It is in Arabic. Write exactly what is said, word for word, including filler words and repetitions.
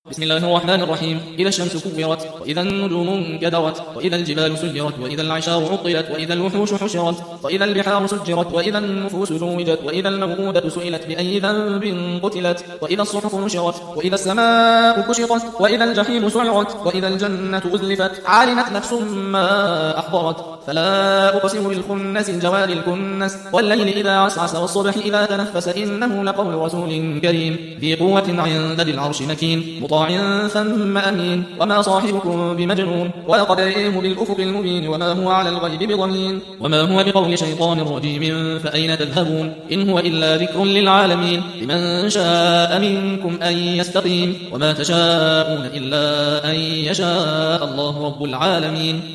بسم الله الرحمن الرحيم. إذا الشمس كورت، وإذا النجوم انكدرت، وإذا الجبال سيرت، وإذا العشار عطلت، وإذا الوحوش حشرت، وإذا البحار سجرت، وإذا النفوس زوجت، وإذا الموءودة سئلت بأي ذنب قتلت، وإذا الصحف نشرت، وإذا السماء كشطت، وإذا الجحيم سعرت، وإذا الجنة أزلفت، علمت نفس ما أحضرت. فلا أقسم بالخنس الجوار الكنس، والليل إذا عسعس، والصبح إذا تنفس، إنه لقول رسول كريم ذي قوة عند ذي العرش مكين، مطاع ثم أمين. وما صاحبكم بمجنون، ولقد رئيه بالأفق المبين، وما هو على الغيب بضنين، وما هو بقول شيطان رجيم. فأين تذهبون؟ إن هو إلا ذكر للعالمين، لمن شاء منكم أن يستقيم، وما تشاءون إلا أن يشاء الله رب العالمين.